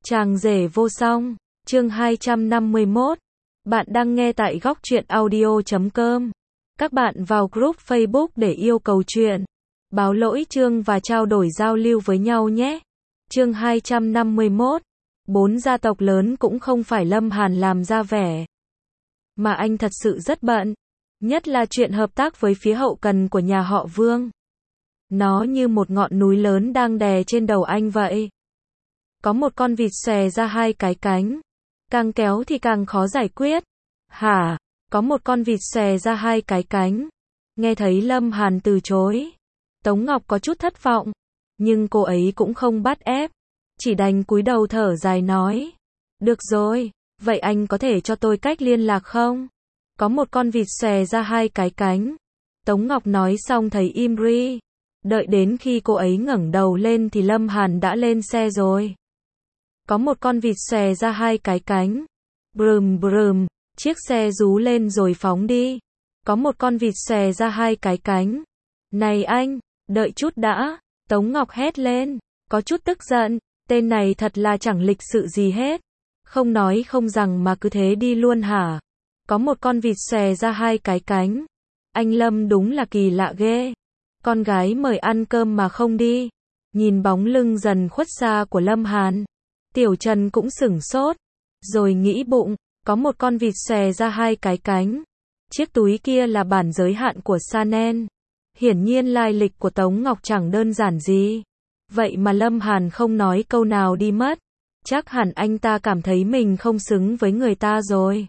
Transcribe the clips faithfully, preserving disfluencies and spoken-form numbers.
Chàng rể vô song, chương hai trăm năm mươi mốt. Bạn đang nghe tại góc truyện audio chấm com. Các bạn vào group Facebook để yêu cầu chuyện, báo lỗi chương và trao đổi giao lưu với nhau nhé. Chương hai trăm năm mươi mốt. Bốn gia tộc lớn cũng không phải Lâm Hàn làm ra vẻ, mà anh thật sự rất bận. Nhất là chuyện hợp tác với phía hậu cần của nhà họ Vương. Nó như một ngọn núi lớn đang đè trên đầu anh vậy. Có một con vịt xòe ra hai cái cánh. Càng kéo thì càng khó giải quyết. Hả? Có một con vịt xòe ra hai cái cánh. Nghe thấy Lâm Hàn từ chối, Tống Ngọc có chút thất vọng. Nhưng cô ấy cũng không bắt ép. Chỉ đành cúi đầu thở dài nói. Được rồi, vậy anh có thể cho tôi cách liên lạc không? Có một con vịt xòe ra hai cái cánh. Tống Ngọc nói xong thấy im ri. Đợi đến khi cô ấy ngẩng đầu lên thì Lâm Hàn đã lên xe rồi. Có một con vịt xòe ra hai cái cánh. Brum brum, chiếc xe rú lên rồi phóng đi. Có một con vịt xòe ra hai cái cánh. Này anh, đợi chút đã. Tống Ngọc hét lên, có chút tức giận. Tên này thật là chẳng lịch sự gì hết. Không nói không rằng mà cứ thế đi luôn hả? Có một con vịt xòe ra hai cái cánh. Anh Lâm đúng là kỳ lạ ghê. Con gái mời ăn cơm mà không đi. Nhìn bóng lưng dần khuất xa của Lâm Hàn, Tiểu Trần cũng sửng sốt. Rồi nghĩ bụng, có một con vịt xòe ra hai cái cánh. Chiếc túi kia là bản giới hạn của Chanel. Hiển nhiên lai lịch của Tống Ngọc chẳng đơn giản gì. Vậy mà Lâm Hàn không nói câu nào đi mất. Chắc hẳn anh ta cảm thấy mình không xứng với người ta rồi.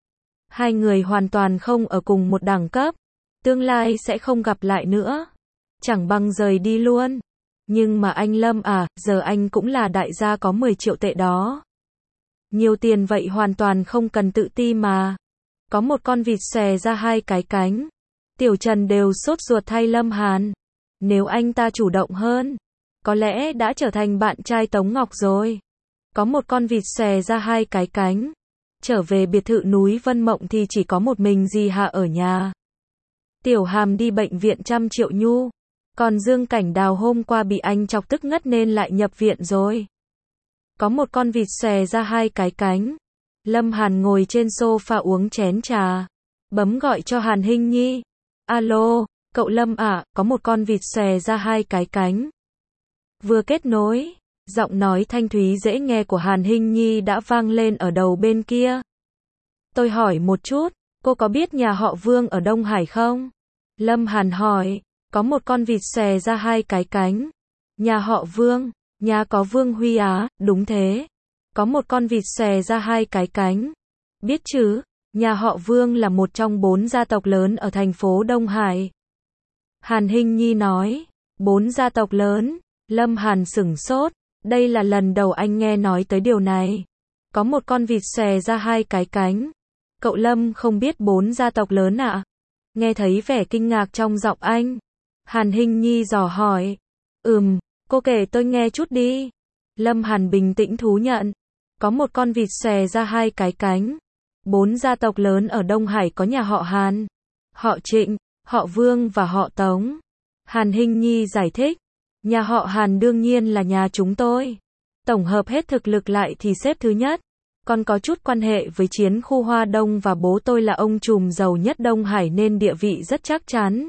Hai người hoàn toàn không ở cùng một đẳng cấp. Tương lai sẽ không gặp lại nữa. Chẳng bằng rời đi luôn. Nhưng mà anh Lâm à, giờ anh cũng là đại gia có mười triệu tệ đó. Nhiều tiền vậy hoàn toàn không cần tự ti mà. Có một con vịt xòe ra hai cái cánh. Tiểu Trần đều sốt ruột thay Lâm Hàn. Nếu anh ta chủ động hơn, có lẽ đã trở thành bạn trai Tống Ngọc rồi. Có một con vịt xòe ra hai cái cánh. Trở về biệt thự núi Vân Mộng thì chỉ có một mình dì Hạ ở nhà. Tiểu Hàm đi bệnh viện trăm triệu nhu. Còn Dương Cảnh Đào hôm qua bị anh chọc tức ngất nên lại nhập viện rồi. Có một con vịt xòe ra hai cái cánh. Lâm Hàn ngồi trên sofa uống chén trà. Bấm gọi cho Hàn Hinh Nhi. Alo, cậu Lâm à, có một con vịt xòe ra hai cái cánh. Vừa kết nối, giọng nói thanh thúy dễ nghe của Hàn Hinh Nhi đã vang lên ở đầu bên kia. Tôi hỏi một chút, cô có biết nhà họ Vương ở Đông Hải không? Lâm Hàn hỏi. Có một con vịt xòe ra hai cái cánh. Nhà họ Vương, nhà có Vương Huy á, đúng thế. Có một con vịt xòe ra hai cái cánh. Biết chứ, nhà họ Vương là một trong bốn gia tộc lớn ở thành phố Đông Hải. Hàn Hinh Nhi nói, bốn gia tộc lớn. Lâm Hàn sửng sốt, đây là lần đầu anh nghe nói tới điều này. Có một con vịt xòe ra hai cái cánh. Cậu Lâm không biết bốn gia tộc lớn ạ? À? Nghe thấy vẻ kinh ngạc trong giọng anh, Hàn Hinh Nhi dò hỏi. Ừm, cô kể tôi nghe chút đi. Lâm Hàn bình tĩnh thú nhận. Có một con vịt xòe ra hai cái cánh. Bốn gia tộc lớn ở Đông Hải có nhà họ Hàn, họ Trịnh, họ Vương và họ Tống. Hàn Hinh Nhi giải thích. Nhà họ Hàn đương nhiên là nhà chúng tôi. Tổng hợp hết thực lực lại thì xếp thứ nhất. Còn có chút quan hệ với chiến khu Hoa Đông và bố tôi là ông trùm giàu nhất Đông Hải nên địa vị rất chắc chắn.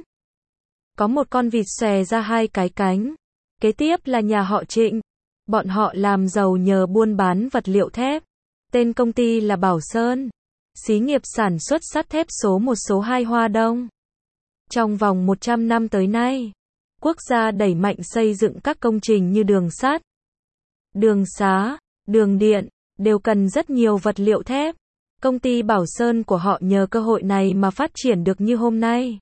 Có một con vịt xòe ra hai cái cánh. Kế tiếp là nhà họ Trịnh. Bọn họ làm giàu nhờ buôn bán vật liệu thép. Tên công ty là Bảo Sơn. Xí nghiệp sản xuất sắt thép số một số hai Hoa Đông. Trong vòng một trăm năm tới nay, quốc gia đẩy mạnh xây dựng các công trình như đường sắt, đường xá, đường điện, đều cần rất nhiều vật liệu thép. Công ty Bảo Sơn của họ nhờ cơ hội này mà phát triển được như hôm nay.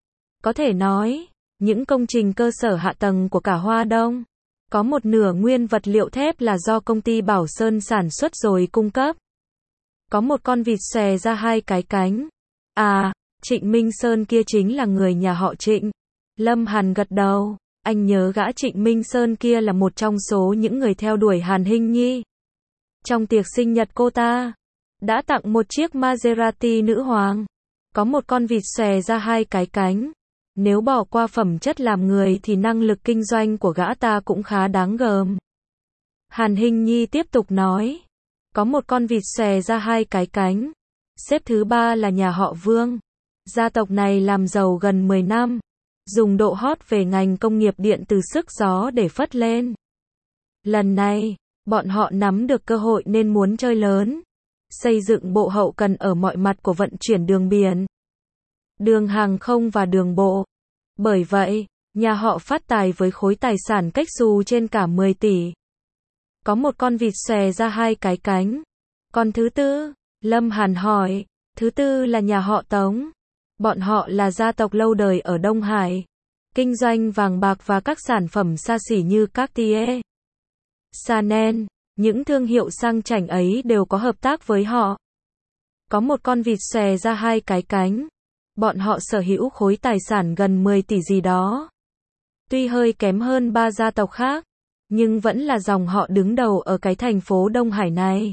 Có thể nói, những công trình cơ sở hạ tầng của cả Hoa Đông, có một nửa nguyên vật liệu thép là do công ty Bảo Sơn sản xuất rồi cung cấp. Có một con vịt xòe ra hai cái cánh. À, Trịnh Minh Sơn kia chính là người nhà họ Trịnh. Lâm Hàn gật đầu, anh nhớ gã Trịnh Minh Sơn kia là một trong số những người theo đuổi Hàn Hinh Nhi. Trong tiệc sinh nhật cô ta, đã tặng một chiếc Maserati nữ hoàng. Có một con vịt xòe ra hai cái cánh. Nếu bỏ qua phẩm chất làm người thì năng lực kinh doanh của gã ta cũng khá đáng gờm. Hàn Hinh Nhi tiếp tục nói. Có một con vịt xòe ra hai cái cánh. Xếp thứ ba là nhà họ Vương. Gia tộc này làm giàu gần mười năm. Dùng độ hot về ngành công nghiệp điện từ sức gió để phất lên. Lần này, bọn họ nắm được cơ hội nên muốn chơi lớn. Xây dựng bộ hậu cần ở mọi mặt của vận chuyển đường biển, đường hàng không và đường bộ. Bởi vậy, nhà họ phát tài với khối tài sản cách xù trên cả mười tỷ. Có một con vịt xòe ra hai cái cánh. Con thứ tư, Lâm Hàn hỏi. Thứ tư là nhà họ Tống. Bọn họ là gia tộc lâu đời ở Đông Hải. Kinh doanh vàng bạc và các sản phẩm xa xỉ như Cartier, Chanel. Những thương hiệu sang chảnh ấy đều có hợp tác với họ. Có một con vịt xòe ra hai cái cánh. Bọn họ sở hữu khối tài sản gần mười tỷ gì đó. Tuy hơi kém hơn ba gia tộc khác, nhưng vẫn là dòng họ đứng đầu ở cái thành phố Đông Hải này.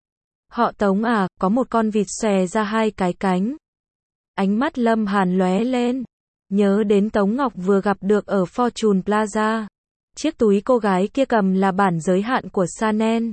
Họ Tống à, có một con vịt xòe ra hai cái cánh. Ánh mắt Lâm Hàn lóe lên. Nhớ đến Tống Ngọc vừa gặp được ở Fortune Plaza. Chiếc túi cô gái kia cầm là bản giới hạn của Chanel.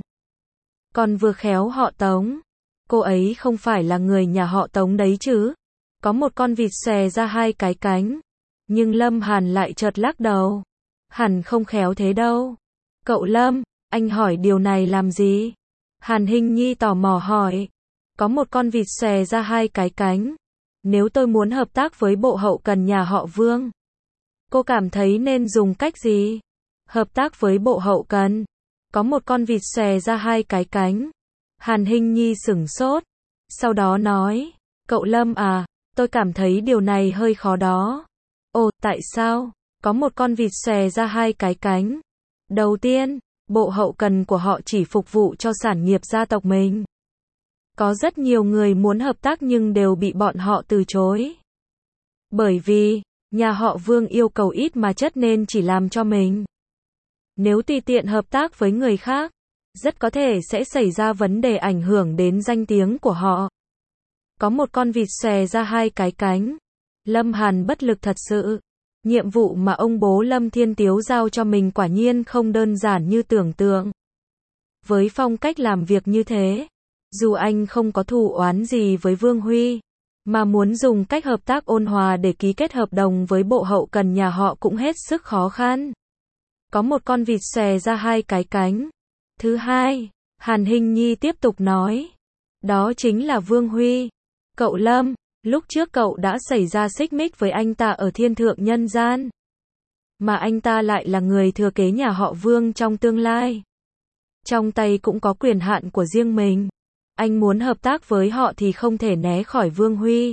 Còn vừa khéo họ Tống. Cô ấy không phải là người nhà họ Tống đấy chứ. Có một con vịt xòe ra hai cái cánh. Nhưng Lâm Hàn lại chợt lắc đầu. Hẳn không khéo thế đâu. Cậu Lâm, anh hỏi điều này làm gì? Hàn Hinh Nhi tò mò hỏi. Có một con vịt xòe ra hai cái cánh. Nếu tôi muốn hợp tác với bộ hậu cần nhà họ Vương, cô cảm thấy nên dùng cách gì? Hợp tác với bộ hậu cần. Có một con vịt xòe ra hai cái cánh. Hàn Hinh Nhi sửng sốt. Sau đó nói. Cậu Lâm à, tôi cảm thấy điều này hơi khó đó. Ồ, tại sao? Có một con vịt xòe ra hai cái cánh. Đầu tiên, bộ hậu cần của họ chỉ phục vụ cho sản nghiệp gia tộc mình. Có rất nhiều người muốn hợp tác nhưng đều bị bọn họ từ chối. Bởi vì, nhà họ Vương yêu cầu ít mà chất nên chỉ làm cho mình. Nếu tùy tiện hợp tác với người khác, rất có thể sẽ xảy ra vấn đề ảnh hưởng đến danh tiếng của họ. Có một con vịt xòe ra hai cái cánh. Lâm Hàn bất lực thật sự. Nhiệm vụ mà ông bố Lâm Thiên Tiếu giao cho mình quả nhiên không đơn giản như tưởng tượng. Với phong cách làm việc như thế, dù anh không có thù oán gì với Vương Huy, mà muốn dùng cách hợp tác ôn hòa để ký kết hợp đồng với bộ hậu cần nhà họ cũng hết sức khó khăn. Có một con vịt xòe ra hai cái cánh. Thứ hai, Hàn Hinh Nhi tiếp tục nói. Đó chính là Vương Huy. Cậu Lâm, lúc trước cậu đã xảy ra xích mích với anh ta ở thiên thượng nhân gian. Mà anh ta lại là người thừa kế nhà họ Vương trong tương lai. Trong tay cũng có quyền hạn của riêng mình. Anh muốn hợp tác với họ thì không thể né khỏi Vương Huy.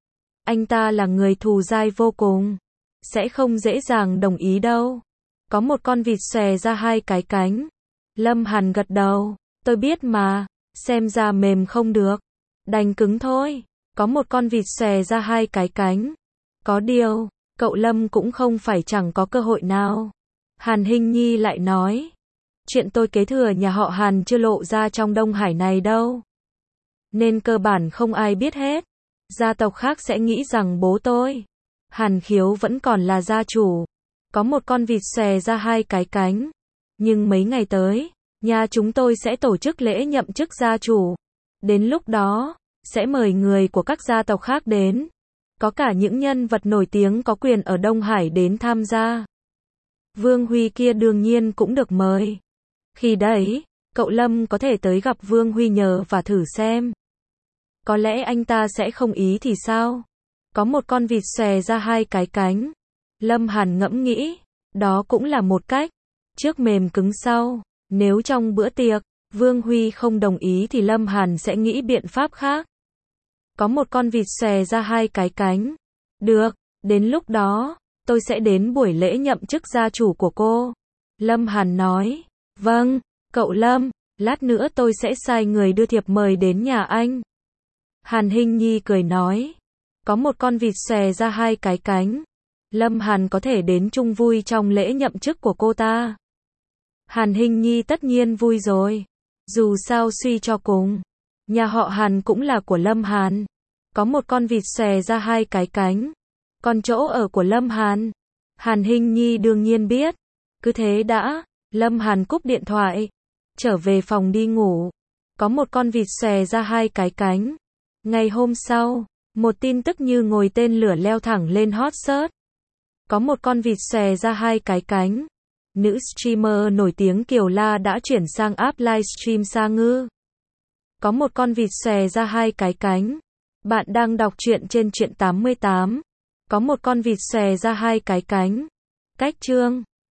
Anh ta là người thù dai vô cùng. Sẽ không dễ dàng đồng ý đâu. Có một con vịt xòe ra hai cái cánh. Lâm Hàn gật đầu. Tôi biết mà. Xem ra mềm không được. Đành cứng thôi. Có một con vịt xòe ra hai cái cánh. Có điều, cậu Lâm cũng không phải chẳng có cơ hội nào. Hàn Hinh Nhi lại nói. Chuyện tôi kế thừa nhà họ Hàn chưa lộ ra trong Đông Hải này đâu. Nên cơ bản không ai biết hết. Gia tộc khác sẽ nghĩ rằng bố tôi, Hàn Khiếu vẫn còn là gia chủ. Có một con vịt xòe ra hai cái cánh. Nhưng mấy ngày tới, nhà chúng tôi sẽ tổ chức lễ nhậm chức gia chủ. Đến lúc đó, sẽ mời người của các gia tộc khác đến. Có cả những nhân vật nổi tiếng có quyền ở Đông Hải đến tham gia. Vương Huy kia đương nhiên cũng được mời. Khi đấy, cậu Lâm có thể tới gặp Vương Huy nhờ và thử xem. Có lẽ anh ta sẽ không ý thì sao? Có một con vịt xòe ra hai cái cánh. Lâm Hàn ngẫm nghĩ. Đó cũng là một cách. Trước mềm cứng sau. Nếu trong bữa tiệc, Vương Huy không đồng ý thì Lâm Hàn sẽ nghĩ biện pháp khác. Có một con vịt xòe ra hai cái cánh. Được, đến lúc đó, tôi sẽ đến buổi lễ nhậm chức gia chủ của cô. Lâm Hàn nói. Vâng, cậu Lâm, lát nữa tôi sẽ sai người đưa thiệp mời đến nhà anh. Hàn Hinh Nhi cười nói. Có một con vịt xòe ra hai cái cánh. Lâm Hàn có thể đến chung vui trong lễ nhậm chức của cô ta. Hàn Hinh Nhi tất nhiên vui rồi. Dù sao suy cho cùng, nhà họ Hàn cũng là của Lâm Hàn. Có một con vịt xòe ra hai cái cánh. Còn chỗ ở của Lâm Hàn, Hàn Hinh Nhi đương nhiên biết. Cứ thế đã, Lâm Hàn cúp điện thoại. trở về phòng đi ngủ. Có một con vịt xòe ra hai cái cánh. Ngày hôm sau, một tin tức như ngồi tên lửa leo thẳng lên hot search. Có một con vịt xòe ra hai cái cánh. Nữ streamer nổi tiếng Kiều La đã chuyển sang app livestream Sa Ngư. Có một con vịt xòe ra hai cái cánh. Bạn đang đọc truyện trên truyện tám mươi tám. Có một con vịt xòe ra hai cái cánh. Cách chương